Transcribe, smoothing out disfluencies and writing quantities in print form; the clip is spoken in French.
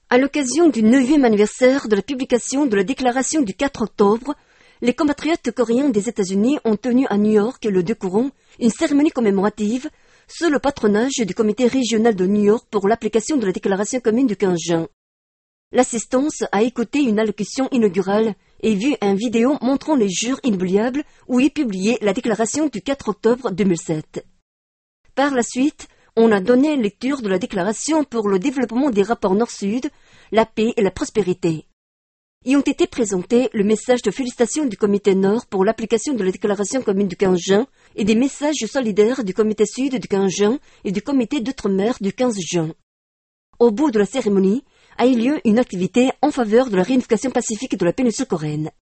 À l'occasion du 9e anniversaire de la publication de la déclaration du 4 octobre, les compatriotes coréens des États-Unis ont tenu à New York le 2 courant une cérémonie commémorative sous le patronage du comité régional de New York pour l'application de la déclaration commune du 15 juin. L'assistance a écouté une allocution inaugurale et vu un vidéo montrant les jours inoubliables où est publiée la déclaration du 4 octobre 2007. Par la suite, on a donné lecture de la déclaration pour le développement des rapports Nord-Sud, la paix et la prospérité. Y ont été présentés le message de félicitations du comité Nord pour l'application de la déclaration commune du 15 juin et des messages solidaires du comité Sud du 15 juin et du comité d'outre-mer du 15 juin. Au bout de la cérémonie, a eu lieu une activité en faveur de la réunification pacifique de la péninsule coréenne.